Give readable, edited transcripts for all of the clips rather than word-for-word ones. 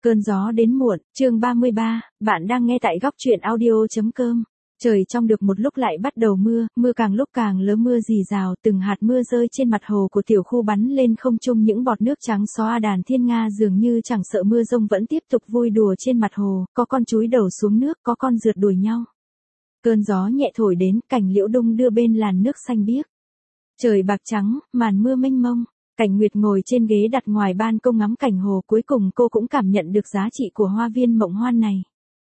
Cơn gió đến muộn, chương 33, bạn đang nghe tại góc truyện audio.com. Trời trong được một lúc lại bắt đầu mưa, mưa càng lúc càng lớn, mưa rì rào, từng hạt mưa rơi trên mặt hồ của tiểu khu bắn lên không trung những bọt nước trắng xóa. Đàn thiên nga dường như chẳng sợ mưa rông vẫn tiếp tục vui đùa trên mặt hồ, có con chúi đầu xuống nước, có con rượt đuổi nhau. Cơn gió nhẹ thổi đến, cành liễu đung đưa bên làn nước xanh biếc. Trời bạc trắng, màn mưa mênh mông. Cảnh Nguyệt ngồi trên ghế đặt ngoài ban công ngắm cảnh hồ, cuối cùng cô cũng cảm nhận được giá trị của hoa viên Mộng Hoan này.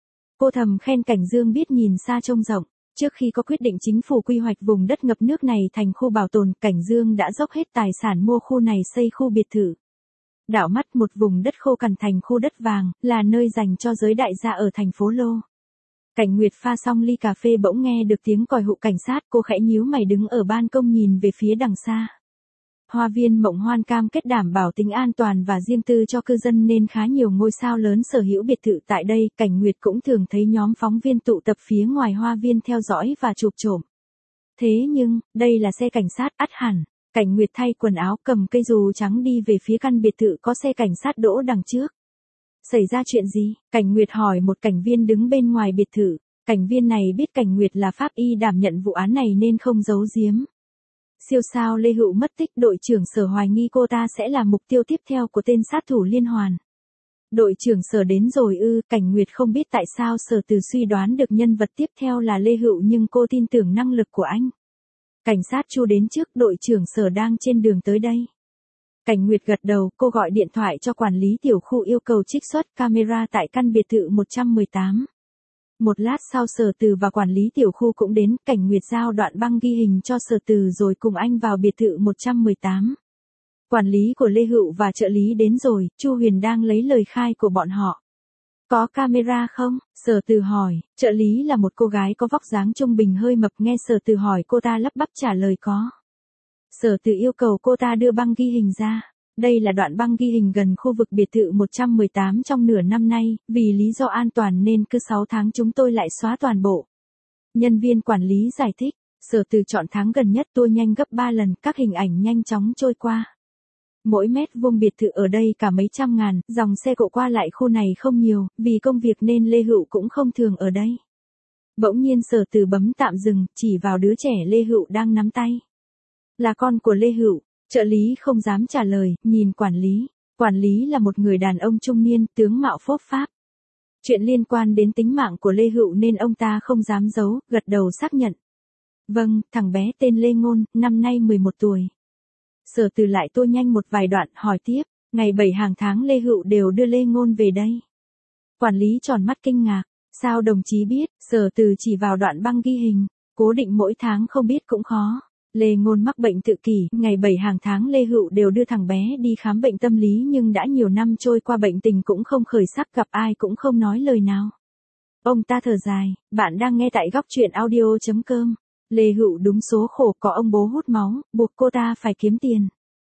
Cô thầm khen Cảnh Dương biết nhìn xa trông rộng. Trước khi có quyết định chính phủ quy hoạch vùng đất ngập nước này thành khu bảo tồn, Cảnh Dương đã dốc hết tài sản mua khu này xây khu biệt thự. Đảo mắt một vùng đất khô cằn thành khu đất vàng, là nơi dành cho giới đại gia ở thành phố Lô. Cảnh Nguyệt pha xong ly cà phê bỗng nghe được tiếng còi hụ cảnh sát, cô khẽ nhíu mày đứng ở ban công nhìn về phía đằng xa. Hoa viên Mộng Hoan cam kết đảm bảo tính an toàn và riêng tư cho cư dân nên khá nhiều ngôi sao lớn sở hữu biệt thự tại đây. Cảnh Nguyệt cũng thường thấy nhóm phóng viên tụ tập phía ngoài hoa viên theo dõi và chụp trộm. Thế nhưng, đây là xe cảnh sát, ắt hẳn. Cảnh Nguyệt thay quần áo, cầm cây dù trắng đi về phía căn biệt thự có xe cảnh sát đỗ đằng trước. Xảy ra chuyện gì? Cảnh Nguyệt hỏi một cảnh viên đứng bên ngoài biệt thự. Cảnh viên này biết Cảnh Nguyệt là pháp y đảm nhận vụ án này nên không giấu giếm. Siêu sao Lê Hựu mất tích, đội trưởng Sở hoài nghi cô ta sẽ là mục tiêu tiếp theo của tên sát thủ liên hoàn. Đội trưởng Sở đến rồi ư? Cảnh Nguyệt không biết tại sao Sở Từ suy đoán được nhân vật tiếp theo là Lê Hựu, nhưng cô tin tưởng năng lực của anh. Cảnh sát Chu đến trước, đội trưởng Sở đang trên đường tới đây. Cảnh Nguyệt gật đầu, cô gọi điện thoại cho quản lý tiểu khu yêu cầu trích xuất camera tại căn biệt thự 118. Một lát sau Sở Từ và quản lý tiểu khu cũng đến, Cảnh Nguyệt giao đoạn băng ghi hình cho Sở Từ rồi cùng anh vào biệt thự 118. Quản lý của Lê Hựu và trợ lý đến rồi, Chu Huyền đang lấy lời khai của bọn họ. Có camera không? Sở Từ hỏi, trợ lý là một cô gái có vóc dáng trung bình hơi mập, nghe Sở Từ hỏi cô ta lắp bắp trả lời có. Sở Từ yêu cầu cô ta đưa băng ghi hình ra. Đây là đoạn băng ghi hình gần khu vực biệt thự 118 trong nửa năm nay, vì lý do an toàn nên cứ 6 tháng chúng tôi lại xóa toàn bộ. Nhân viên quản lý giải thích, Sở Từ chọn tháng gần nhất tua nhanh gấp 3 lần, các hình ảnh nhanh chóng trôi qua. Mỗi mét vuông biệt thự ở đây cả mấy trăm ngàn, dòng xe cộ qua lại khu này không nhiều, vì công việc nên Lê Hựu cũng không thường ở đây. Bỗng nhiên Sở Từ bấm tạm dừng, chỉ vào đứa trẻ Lê Hựu đang nắm tay. Là con của Lê Hựu. Trợ lý không dám trả lời, nhìn quản lý. Quản lý là một người đàn ông trung niên, tướng mạo phốp pháp. Chuyện liên quan đến tính mạng của Lê Hựu nên ông ta không dám giấu, gật đầu xác nhận. Vâng, thằng bé tên Lê Ngôn, năm nay 11 tuổi. Sở Từ lại tua nhanh một vài đoạn, hỏi tiếp, ngày 7 hàng tháng Lê Hựu đều đưa Lê Ngôn về đây. Quản lý tròn mắt kinh ngạc, sao đồng chí biết? Sở Từ chỉ vào đoạn băng ghi hình, cố định mỗi tháng không biết cũng khó. Lê Ngôn mắc bệnh tự kỷ, ngày 7 hàng tháng Lê Hựu đều đưa thằng bé đi khám bệnh tâm lý, nhưng đã nhiều năm trôi qua bệnh tình cũng không khởi sắc, gặp ai cũng không nói lời nào. Ông ta thở dài, bạn đang nghe tại góc truyện audio.com. Lê Hựu đúng số khổ, có ông bố hút máu, buộc cô ta phải kiếm tiền.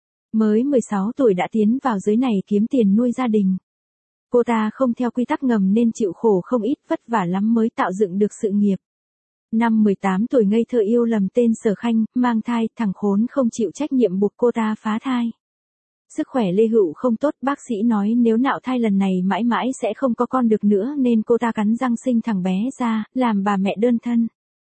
Mới 16 tuổi đã tiến vào giới này kiếm tiền nuôi gia đình. Cô ta không theo quy tắc ngầm nên chịu khổ không ít, vất vả lắm mới tạo dựng được sự nghiệp. Năm 18 tuổi ngây thơ yêu lầm tên Sở Khanh, mang thai, thằng khốn không chịu trách nhiệm buộc cô ta phá thai. Sức khỏe Lê Hựu không tốt, bác sĩ nói nếu nạo thai lần này mãi mãi sẽ không có con được nữa nên cô ta cắn răng sinh thằng bé ra, làm bà mẹ đơn thân.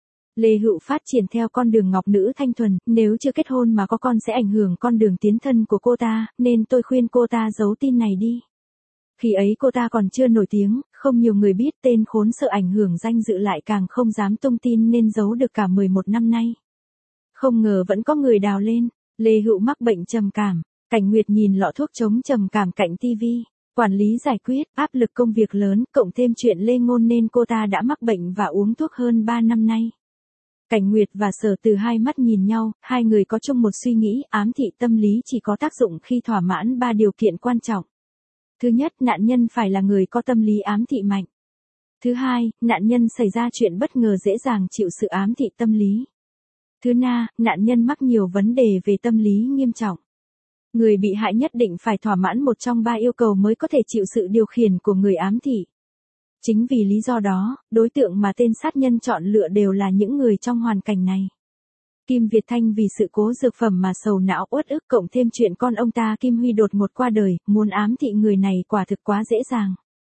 Lê Hựu phát triển theo con đường ngọc nữ thanh thuần, nếu chưa kết hôn mà có con sẽ ảnh hưởng con đường tiến thân của cô ta, nên tôi khuyên cô ta giấu tin này đi. Khi ấy cô ta còn chưa nổi tiếng, không nhiều người biết, tên khốn sợ ảnh hưởng danh dự lại càng không dám tung tin nên giấu được cả 11 năm nay. Không ngờ vẫn có người đào lên, Lê Hựu mắc bệnh trầm cảm, Cảnh Nguyệt nhìn lọ thuốc chống trầm cảm cạnh tivi. Quản lý giải quyết, áp lực công việc lớn, cộng thêm chuyện Lê Ngôn nên cô ta đã mắc bệnh và uống thuốc hơn 3 năm nay. Cảnh Nguyệt và Sở Từ hai mắt nhìn nhau, hai người có chung một suy nghĩ, ám thị tâm lý chỉ có tác dụng khi thỏa mãn 3 điều kiện quan trọng. Thứ nhất, nạn nhân phải là người có tâm lý ám thị mạnh. Thứ hai, nạn nhân xảy ra chuyện bất ngờ dễ dàng chịu sự ám thị tâm lý. Thứ ba, nạn nhân mắc nhiều vấn đề về tâm lý nghiêm trọng. Người bị hại nhất định phải thỏa mãn một trong 3 yêu cầu mới có thể chịu sự điều khiển của người ám thị. Chính vì lý do đó, đối tượng mà tên sát nhân chọn lựa đều là những người trong hoàn cảnh này. Kim Việt Thanh vì sự cố dược phẩm mà sầu não uất ức, cộng thêm chuyện con ông ta Kim Huy đột ngột qua đời, muốn ám thị người này quả thực quá dễ dàng.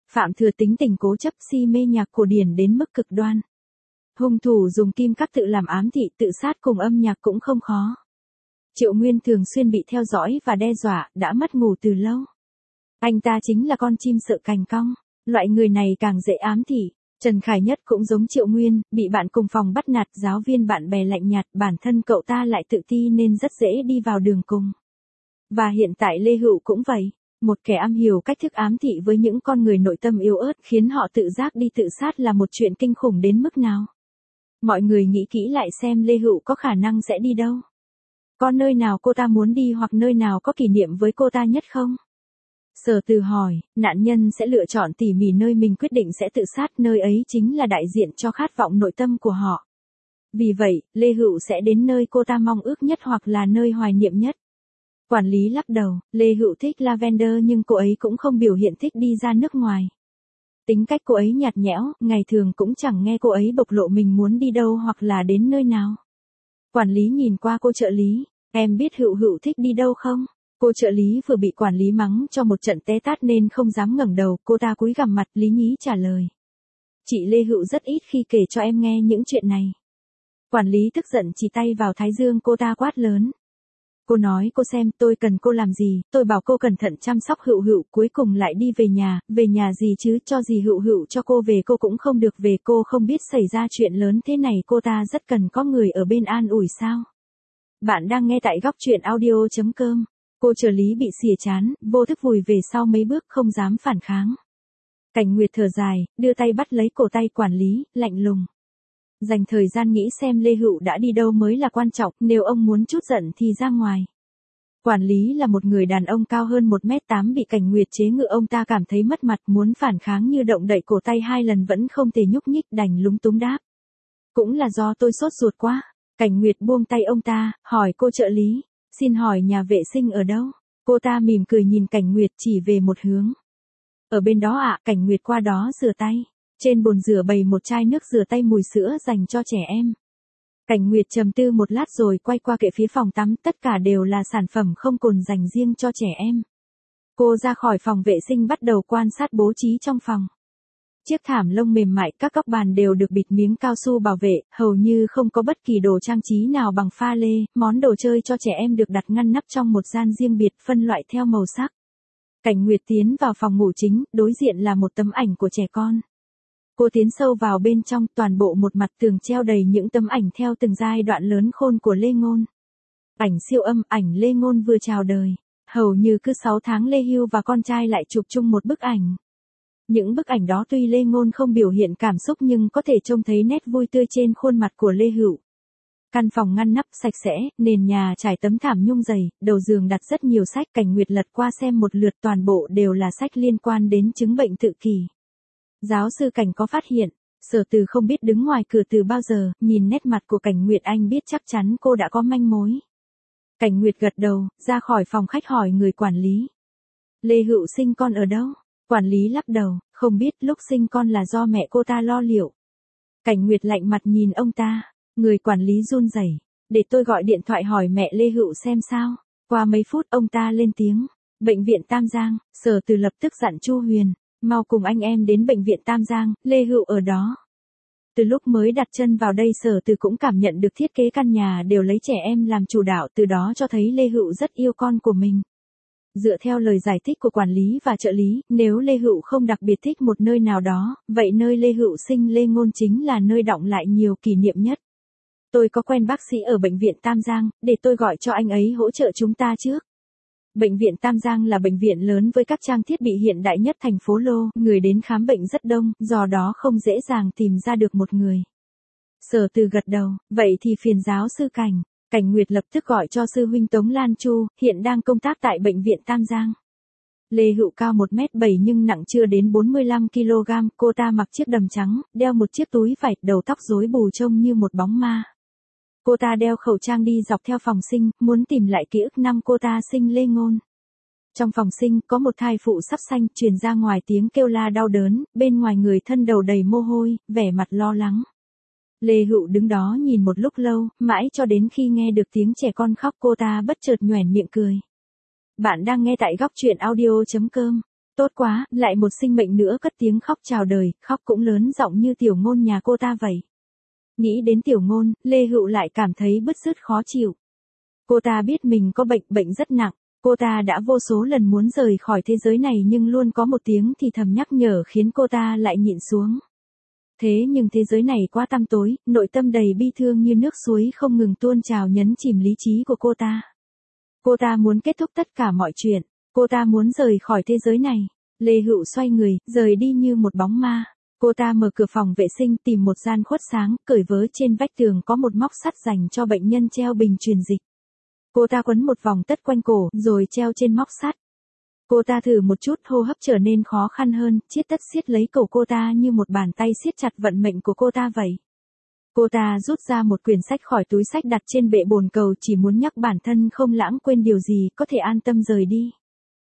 Phạm Thừa tính tình cố chấp si mê nhạc cổ điển đến mức cực đoan. Hung thủ dùng kim cắt tự làm ám thị tự sát cùng âm nhạc cũng không khó. Triệu Nguyên thường xuyên bị theo dõi và đe dọa, đã mất ngủ từ lâu. Anh ta chính là con chim sợ cành cong, loại người này càng dễ ám thị. Trần Khải Nhất cũng giống Triệu Nguyên, bị bạn cùng phòng bắt nạt, giáo viên bạn bè lạnh nhạt, bản thân cậu ta lại tự ti nên rất dễ đi vào đường cùng. Và hiện tại Lê Hựu cũng vậy, một kẻ am hiểu cách thức ám thị với những con người nội tâm yếu ớt khiến họ tự giác đi tự sát là một chuyện kinh khủng đến mức nào. Mọi người nghĩ kỹ lại xem Lê Hựu có khả năng sẽ đi đâu. Có nơi nào cô ta muốn đi hoặc nơi nào có kỷ niệm với cô ta nhất không? Sở Từ hỏi, nạn nhân sẽ lựa chọn tỉ mỉ nơi mình quyết định sẽ tự sát, nơi ấy chính là đại diện cho khát vọng nội tâm của họ. Vì vậy, Lê Hựu sẽ đến nơi cô ta mong ước nhất hoặc là nơi hoài niệm nhất. Quản lý lắc đầu, Lê Hựu thích Lavender nhưng cô ấy cũng không biểu hiện thích đi ra nước ngoài. Tính cách cô ấy nhạt nhẽo, ngày thường cũng chẳng nghe cô ấy bộc lộ mình muốn đi đâu hoặc là đến nơi nào. Quản lý nhìn qua cô trợ lý, em biết Hựu Hựu thích đi đâu không? Cô trợ lý vừa bị quản lý mắng cho một trận té tát nên không dám ngẩng đầu, cô ta cúi gằm mặt, lý nhí trả lời. Chị Lê Hựu rất ít khi kể cho em nghe những chuyện này. Quản lý tức giận chỉ tay vào thái dương cô ta quát lớn. Cô nói cô xem tôi cần cô làm gì, tôi bảo cô cẩn thận chăm sóc Hựu Hựu, cuối cùng lại đi về nhà gì chứ, cho gì Hựu Hựu cho cô về cô cũng không được về, cô không biết xảy ra chuyện lớn thế này cô ta rất cần có người ở bên an ủi sao. Bạn đang nghe tại góc truyện audio.com. Cô trợ lý bị xỉa chán, vô thức vùi về sau mấy bước không dám phản kháng. Cảnh Nguyệt thở dài, đưa tay bắt lấy cổ tay quản lý, lạnh lùng. Dành thời gian nghĩ xem Lê Hựu đã đi đâu mới là quan trọng, nếu ông muốn chút giận thì ra ngoài. Quản lý là một người đàn ông cao hơn 1m8 bị Cảnh Nguyệt chế ngự, ông ta cảm thấy mất mặt, muốn phản kháng như động đậy cổ tay 2 lần vẫn không thể nhúc nhích, đành lúng túng đáp. Cũng là do tôi sốt ruột quá. Cảnh Nguyệt buông tay ông ta, hỏi cô trợ lý. Xin hỏi nhà vệ sinh ở đâu? Cô ta mỉm cười nhìn Cảnh Nguyệt chỉ về một hướng. Ở bên đó ạ. Cảnh Nguyệt qua đó rửa tay. Trên bồn rửa bày một chai nước rửa tay mùi sữa dành cho trẻ em. Cảnh Nguyệt trầm tư một lát rồi quay qua kệ phía phòng tắm, tất cả đều là sản phẩm không cồn dành riêng cho trẻ em. Cô ra khỏi phòng vệ sinh bắt đầu quan sát bố trí trong phòng. Chiếc thảm lông mềm mại, các góc bàn đều được bịt miếng cao su bảo vệ, hầu như không có bất kỳ đồ trang trí nào bằng pha lê, món đồ chơi cho trẻ em được đặt ngăn nắp trong một gian riêng biệt, phân loại theo màu sắc. Cảnh Nguyệt tiến vào phòng ngủ chính, đối diện là một tấm ảnh của trẻ con. Cô tiến sâu vào bên trong, toàn bộ một mặt tường treo đầy những tấm ảnh theo từng giai đoạn lớn khôn của Lê Ngôn. Ảnh siêu âm, ảnh Lê Ngôn vừa chào đời. Hầu như cứ 6 tháng Lê Hưu và con trai lại chụp chung một bức ảnh. Những bức ảnh đó tuy Lê Ngôn không biểu hiện cảm xúc nhưng có thể trông thấy nét vui tươi trên khuôn mặt của Lê Hựu. Căn phòng ngăn nắp sạch sẽ, nền nhà trải tấm thảm nhung dày, đầu giường đặt rất nhiều sách. Cảnh Nguyệt lật qua xem một lượt, toàn bộ đều là sách liên quan đến chứng bệnh tự kỷ. Giáo sư Cảnh có phát hiện, Sở Từ không biết đứng ngoài cửa từ bao giờ, nhìn nét mặt của Cảnh Nguyệt anh biết chắc chắn cô đã có manh mối. Cảnh Nguyệt gật đầu, ra khỏi phòng khách hỏi người quản lý. Lê Hựu sinh con ở đâu? Quản lý lắc đầu, không biết, lúc sinh con là do mẹ cô ta lo liệu. Cảnh Nguyệt lạnh mặt nhìn ông ta, người quản lý run rẩy, để tôi gọi điện thoại hỏi mẹ Lê Hựu xem sao. Qua mấy phút ông ta lên tiếng, bệnh viện Tam Giang. Sở Từ lập tức dặn Chu Huyền, mau cùng anh em đến bệnh viện Tam Giang, Lê Hựu ở đó. Từ lúc mới đặt chân vào đây Sở Từ cũng cảm nhận được thiết kế căn nhà đều lấy trẻ em làm chủ đạo, từ đó cho thấy Lê Hựu rất yêu con của mình. Dựa theo lời giải thích của quản lý và trợ lý, nếu Lê Hựu không đặc biệt thích một nơi nào đó, vậy nơi Lê Hựu sinh Lê Ngôn chính là nơi đọng lại nhiều kỷ niệm nhất. Tôi có quen bác sĩ ở bệnh viện Tam Giang, để tôi gọi cho anh ấy hỗ trợ chúng ta trước. Bệnh viện Tam Giang là bệnh viện lớn với các trang thiết bị hiện đại nhất thành phố Lô, người đến khám bệnh rất đông, do đó không dễ dàng tìm ra được một người. Sở Từ gật đầu, vậy thì phiền giáo sư Cảnh. Cảnh Nguyệt lập tức gọi cho sư huynh Tống Lan Chu, hiện đang công tác tại bệnh viện Tam Giang. Lê Hựu cao 1m7 nhưng nặng chưa đến 45kg, cô ta mặc chiếc đầm trắng, đeo một chiếc túi vải, đầu tóc rối bù trông như một bóng ma. Cô ta đeo khẩu trang đi dọc theo phòng sinh, muốn tìm lại ký ức năm cô ta sinh Lê Ngôn. Trong phòng sinh, có một thai phụ sắp sanh, truyền ra ngoài tiếng kêu la đau đớn, bên ngoài người thân đầu đầy mồ hôi, vẻ mặt lo lắng. Lê Hựu đứng đó nhìn một lúc lâu, mãi cho đến khi nghe được tiếng trẻ con khóc cô ta bất chợt nhoẻn miệng cười. Bạn đang nghe tại góc truyện audio.com. Tốt quá, lại một sinh mệnh nữa cất tiếng khóc chào đời, khóc cũng lớn giọng như Tiểu Ngôn nhà cô ta vậy. Nghĩ đến Tiểu Ngôn, Lê Hựu lại cảm thấy bứt rứt khó chịu. Cô ta biết mình có bệnh rất nặng. Cô ta đã vô số lần muốn rời khỏi thế giới này nhưng luôn có một tiếng thì thầm nhắc nhở khiến cô ta lại nhịn xuống. Thế nhưng thế giới này quá tăm tối, nội tâm đầy bi thương như nước suối không ngừng tuôn trào nhấn chìm lý trí của cô ta. Cô ta muốn kết thúc tất cả mọi chuyện. Cô ta muốn rời khỏi thế giới này. Lê Hựu xoay người, rời đi như một bóng ma. Cô ta mở cửa phòng vệ sinh tìm một gian khuất sáng, cởi vớ trên vách tường có một móc sắt dành cho bệnh nhân treo bình truyền dịch. Cô ta quấn một vòng tất quanh cổ, rồi treo trên móc sắt. Cô ta thử một chút, hô hấp trở nên khó khăn hơn, chiết tất siết lấy cổ cô ta như một bàn tay siết chặt vận mệnh của cô ta vậy. Cô ta rút ra một quyển sách khỏi túi sách đặt trên bệ bồn cầu chỉ muốn nhắc bản thân không lãng quên điều gì có thể an tâm rời đi.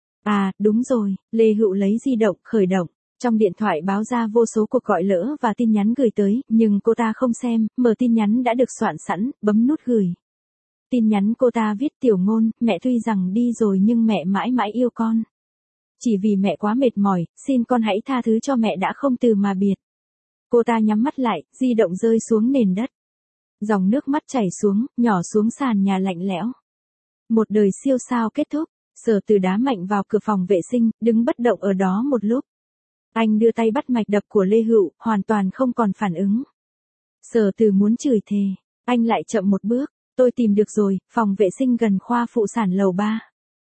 À, đúng rồi, Lê Hựu lấy di động, khởi động. Trong điện thoại báo ra vô số cuộc gọi lỡ và tin nhắn gửi tới, nhưng cô ta không xem, mở tin nhắn đã được soạn sẵn, bấm nút gửi. Tin nhắn cô ta viết: Tiểu Ngôn, mẹ tuy rằng đi rồi nhưng mẹ mãi mãi yêu con. Chỉ vì mẹ quá mệt mỏi, xin con hãy tha thứ cho mẹ đã không từ mà biệt. Cô ta nhắm mắt lại, di động rơi xuống nền đất. Dòng nước mắt chảy xuống, nhỏ xuống sàn nhà lạnh lẽo. Một đời siêu sao kết thúc. Sở Từ đá mạnh vào cửa phòng vệ sinh, đứng bất động ở đó một lúc. Anh đưa tay bắt mạch đập của Lê Hựu, hoàn toàn không còn phản ứng. Sở Từ muốn chửi thề, anh lại chậm một bước. Tôi tìm được rồi, phòng vệ sinh gần khoa phụ sản lầu 3.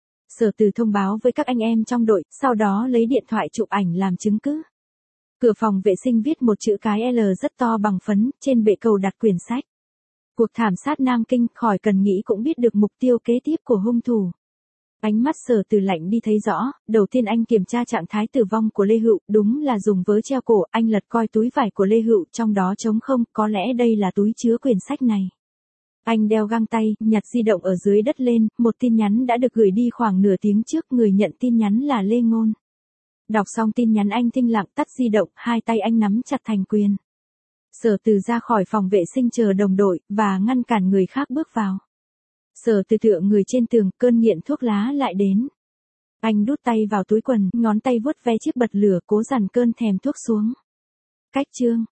Sở Từ thông báo với các anh em trong đội, sau đó lấy điện thoại chụp ảnh làm chứng cứ. Cửa phòng vệ sinh viết một chữ cái L rất to bằng phấn, trên bệ cầu đặt quyển sách. Cuộc thảm sát Nam Kinh, khỏi cần nghĩ cũng biết được mục tiêu kế tiếp của hung thủ. Ánh mắt Sở Từ lạnh đi thấy rõ, đầu tiên anh kiểm tra trạng thái tử vong của Lê Hựu, đúng là dùng vớ treo cổ, anh lật coi túi vải của Lê Hựu, trong đó trống không, có lẽ đây là túi chứa quyển sách này. Anh đeo găng tay, nhặt di động ở dưới đất lên, một tin nhắn đã được gửi đi khoảng nửa tiếng trước, người nhận tin nhắn là Lê Ngôn. Đọc xong tin nhắn anh thinh lặng tắt di động, hai tay anh nắm chặt thành quyền. Sở Từ ra khỏi phòng vệ sinh chờ đồng đội, và ngăn cản người khác bước vào. Sở Từ tựa người trên tường, cơn nghiện thuốc lá lại đến. Anh đút tay vào túi quần, ngón tay vuốt ve chiếc bật lửa cố dằn cơn thèm thuốc xuống. Cách chương